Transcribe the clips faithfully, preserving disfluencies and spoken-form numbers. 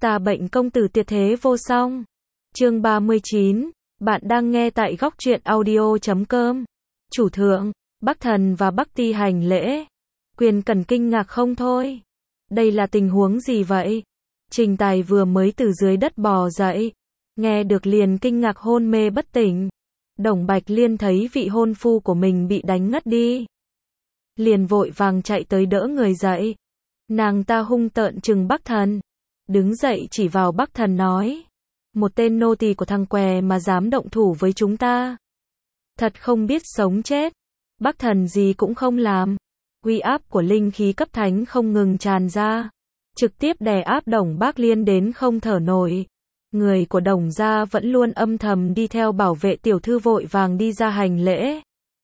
Ta bệnh công tử tuyệt thế vô song. Chương ba mươi chín, bạn đang nghe tại góc truyện audio chấm com. Chủ thượng, Bắc Thần và Bắc Ti hành lễ. Quyền Cẩn kinh ngạc không thôi. Đây là tình huống gì vậy? Trình Tài vừa mới từ dưới đất bò dậy, nghe được liền kinh ngạc hôn mê bất tỉnh. Đồng Bạch Liên thấy vị hôn phu của mình bị đánh ngất đi, liền vội vàng chạy tới đỡ người dậy. Nàng ta hung tợn trừng Bắc Thần, đứng dậy chỉ vào Bắc Thần nói: một tên nô tỳ của thằng què mà dám động thủ với chúng ta, thật không biết sống chết. Bắc Thần gì cũng không làm, uy áp của linh khí cấp thánh không ngừng tràn ra, trực tiếp đè áp Đồng Bác Liên đến không thở nổi. Người của Đồng gia vẫn luôn âm thầm đi theo bảo vệ tiểu thư vội vàng đi ra hành lễ.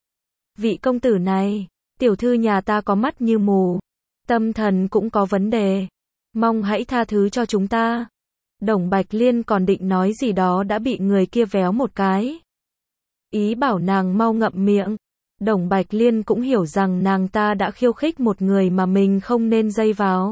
Vị công tử này, tiểu thư nhà ta có mắt như mù, tâm thần cũng có vấn đề, mong hãy tha thứ cho chúng ta. Đồng Bạch Liên còn định nói gì đó đã bị người kia véo một cái, ý bảo nàng mau ngậm miệng. Đồng Bạch Liên cũng hiểu rằng nàng ta đã khiêu khích một người mà mình không nên dây vào.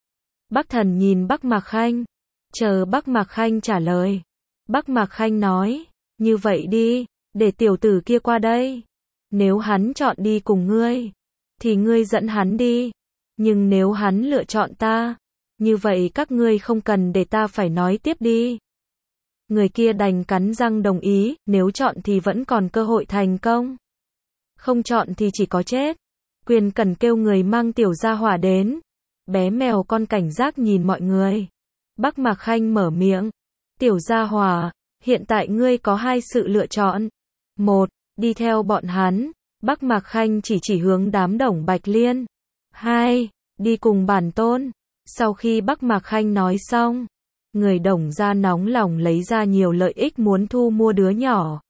Bắc Thần nhìn Bắc Mạc Khanh, chờ Bắc Mạc Khanh trả lời. Bắc Mạc Khanh nói: như vậy đi, để tiểu tử kia qua đây. Nếu hắn chọn đi cùng ngươi, thì ngươi dẫn hắn đi. Nhưng nếu hắn lựa chọn ta, như vậy các ngươi không cần để ta phải nói tiếp đi. Người kia đành cắn răng đồng ý, nếu chọn thì vẫn còn cơ hội thành công, không chọn thì chỉ có chết. Quyền Cẩn kêu người mang tiểu gia hỏa đến. Bé mèo con cảnh giác nhìn mọi người. Bắc Mạc Khanh mở miệng: tiểu gia hỏa, hiện tại ngươi có hai sự lựa chọn. Một, đi theo bọn hắn. Bắc Mạc Khanh chỉ chỉ hướng đám Đồng Bạch Liên. Hai, đi cùng bản tôn. Sau khi Bắc Mạc Khanh nói xong, người Đồng gia nóng lòng lấy ra nhiều lợi ích muốn thu mua đứa nhỏ.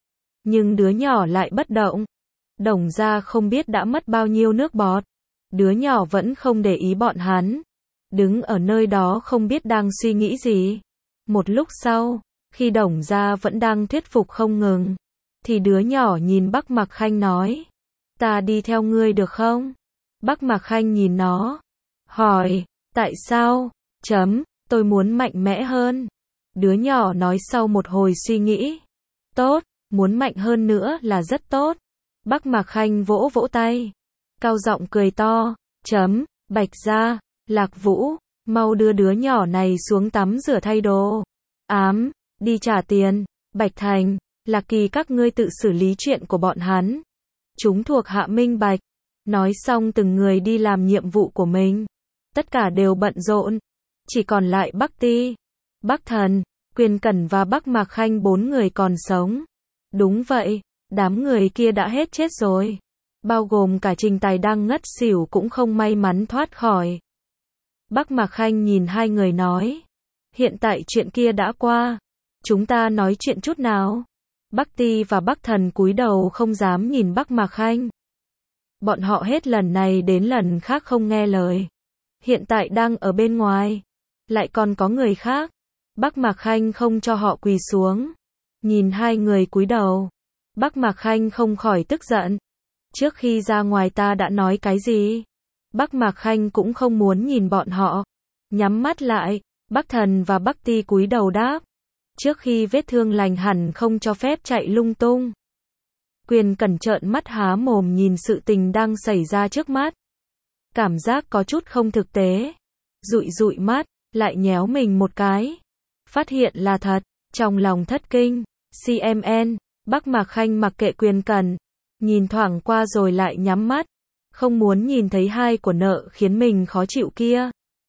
Nhưng đứa nhỏ lại bất động. Đồng gia không biết đã mất bao nhiêu nước bọt. Đứa nhỏ vẫn không để ý bọn hắn, đứng ở nơi đó không biết đang suy nghĩ gì. Một lúc sau, khi Đồng gia vẫn đang thuyết phục không ngừng, thì đứa nhỏ nhìn Bắc Mạc Khanh nói: ta đi theo ngươi được không? Bắc Mạc Khanh nhìn nó, hỏi: tại sao? Chấm, tôi muốn mạnh mẽ hơn. Đứa nhỏ nói sau một hồi suy nghĩ: tốt, muốn mạnh hơn nữa là rất tốt. Bắc Mạc Khanh vỗ vỗ tay, cao giọng cười to: chấm, Bạch gia, Lạc Vũ, mau đưa đứa nhỏ này xuống tắm rửa thay đồ. Ám, đi trả tiền. Bạch Thành, Lạc Kỳ các ngươi tự xử lý chuyện của bọn hắn. Chúng thuộc hạ minh bạch. Nói xong từng người đi làm nhiệm vụ của mình. Tất cả đều bận rộn. Chỉ còn lại Bắc Ti, Bắc Thần, Quyền Cẩn và Bắc Mạc Khanh bốn người còn sống. Đúng vậy, đám người kia đã hết chết rồi. Bao gồm cả Trình Tài đang ngất xỉu cũng không may mắn thoát khỏi. Bắc Mạc Khanh nhìn hai người nói: hiện tại chuyện kia đã qua, chúng ta nói chuyện chút nào. Bắc Ti và Bắc Thần cúi đầu không dám nhìn Bắc Mạc Khanh. Bọn họ hết lần này đến lần khác không nghe lời. Hiện tại đang ở bên ngoài, lại còn có người khác. Bắc Mạc Khanh không cho họ quỳ xuống. Nhìn hai người cúi đầu, Bắc Mạc Khanh không khỏi tức giận. Trước khi ra ngoài ta đã nói cái gì? Bắc Mạc Khanh cũng không muốn nhìn bọn họ. Nhắm mắt lại, Bắc Thần và Bắc Ti cúi đầu đáp. Trước khi vết thương lành hẳn không cho phép chạy lung tung. Quyền Cẩn trợn mắt há mồm nhìn sự tình đang xảy ra trước mắt. Cảm giác có chút không thực tế. Dụi dụi mắt, lại nhéo mình một cái. Phát hiện là thật, trong lòng thất kinh. xê em en, Bắc Mạc Khanh mặc kệ Quyền Cẩn, nhìn thoảng qua rồi lại nhắm mắt, không muốn nhìn thấy hai của nợ khiến mình khó chịu kia.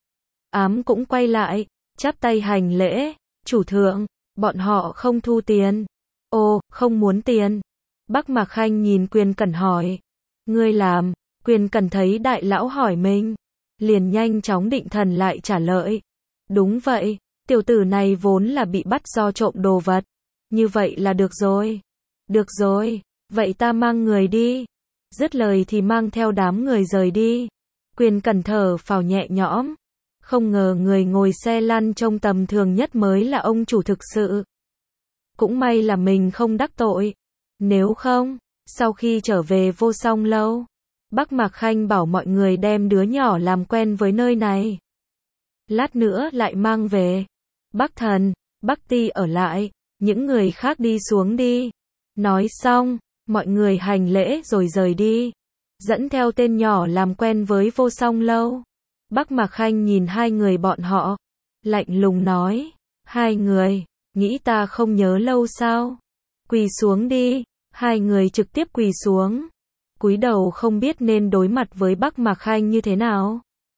Ám cũng quay lại, chắp tay hành lễ: chủ thượng, bọn họ không thu tiền. Ồ, không muốn tiền. Bắc Mạc Khanh nhìn Quyền Cẩn hỏi: ngươi làm? Quyền Cẩn thấy đại lão hỏi mình, liền nhanh chóng định thần lại trả lời: đúng vậy, tiểu tử này vốn là bị bắt do trộm đồ vật. Như vậy là được rồi. Được rồi, vậy ta mang người đi. Dứt lời thì mang theo đám người rời đi. Quyền Cẩn thở phào nhẹ nhõm. Không ngờ người ngồi xe lăn trông tầm thường nhất mới là ông chủ thực sự. Cũng may là mình không đắc tội. Nếu không, sau khi trở về Vô Song Lâu, Bắc Mạc Khanh bảo mọi người đem đứa nhỏ làm quen với nơi này. lát nữa lại mang về. Bắc Thần, Bắc Ti ở lại, những người khác đi xuống đi. Nói xong, mọi người hành lễ rồi rời đi. Dẫn theo tên nhỏ làm quen với Vô Song lâu. Bắc Mạc Khanh nhìn hai người bọn họ, lạnh lùng nói, hai người, nghĩ ta không nhớ lâu sao? Quỳ xuống đi. Hai người trực tiếp quỳ xuống, cúi đầu không biết nên đối mặt với Bắc Mạc Khanh như thế nào.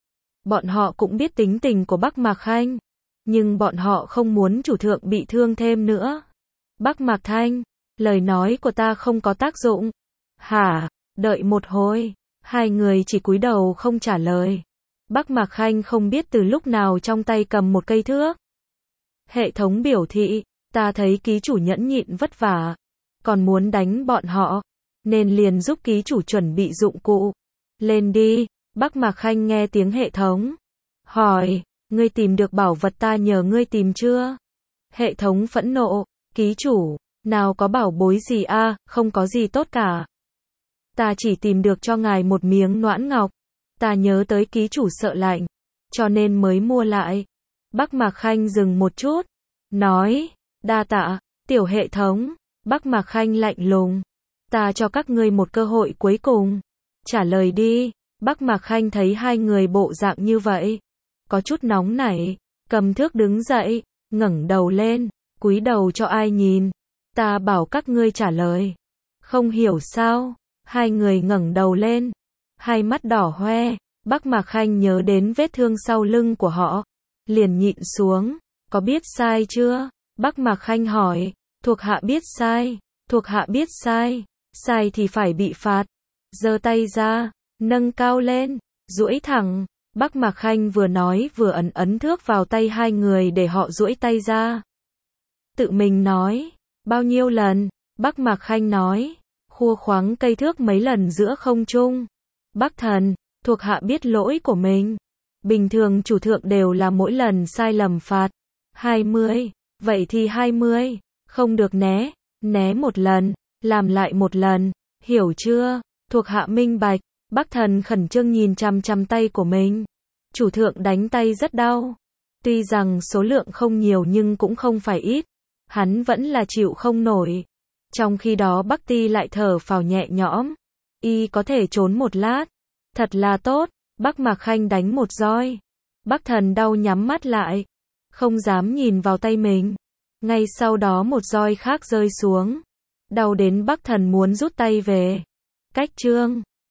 Bọn họ cũng biết tính tình của Bắc Mạc Khanh, nhưng bọn họ không muốn chủ thượng bị thương thêm nữa. Bắc Mạc Thanh, lời nói của ta không có tác dụng. Hả? Đợi một hồi, hai người chỉ cúi đầu không trả lời. Bắc Mạc Khanh không biết từ lúc nào trong tay cầm một cây thước. Hệ thống biểu thị, ta thấy ký chủ nhẫn nhịn vất vả, còn muốn đánh bọn họ, nên liền giúp ký chủ chuẩn bị dụng cụ. Lên đi. Bắc Mạc Khanh nghe tiếng hệ thống, hỏi, ngươi tìm được bảo vật ta nhờ ngươi tìm chưa? Hệ thống phẫn nộ, ký chủ, nào có bảo bối gì a, à, không có gì tốt cả. Ta chỉ tìm được cho ngài một miếng noãn ngọc, ta nhớ tới ký chủ sợ lạnh, cho nên mới mua lại. Bắc Mạc Khanh dừng một chút, nói, đa tạ, tiểu hệ thống. Bắc Mạc Khanh lạnh lùng, ta cho các ngươi một cơ hội cuối cùng, trả lời đi. Bắc Mạc Khanh thấy hai người bộ dạng như vậy, có chút nóng nảy, cầm thước đứng dậy, ngẩng đầu lên, cúi đầu cho ai nhìn. Ta bảo các ngươi trả lời. Không hiểu sao? Hai người ngẩng đầu lên, hai mắt đỏ hoe. Bắc Mạc Khanh nhớ đến vết thương sau lưng của họ, liền nhịn xuống. Có biết sai chưa? Bắc Mạc Khanh hỏi. Thuộc hạ biết sai. Thuộc hạ biết sai. Sai thì phải bị phạt. Giơ tay ra, nâng cao lên, duỗi thẳng. Bắc Mạc Khanh vừa nói vừa ấn ấn thước vào tay hai người để họ duỗi tay ra. Tự mình nói, bao nhiêu lần? Bắc Mạc Khanh nói, khua khoáng cây thước mấy lần giữa không trung. Bắc Thần, thuộc hạ biết lỗi của mình. Bình thường chủ thượng đều là mỗi lần sai lầm phạt hai mươi, vậy thì hai mươi, không được né, né một lần, làm lại một lần, hiểu chưa? Thuộc hạ minh bạch. Bắc Thần khẩn trương nhìn chằm chằm tay của mình. Chủ thượng đánh tay rất đau. Tuy rằng số lượng không nhiều nhưng cũng không phải ít. Hắn vẫn là chịu không nổi. Trong khi đó Bắc Ti lại thở phào nhẹ nhõm. Y có thể trốn một lát. Thật là tốt. Bắc Mạc Khanh đánh một roi. Bắc Thần đau nhắm mắt lại, không dám nhìn vào tay mình. Ngay sau đó một roi khác rơi xuống. Đau đến Bắc Thần muốn rút tay về. Cách chương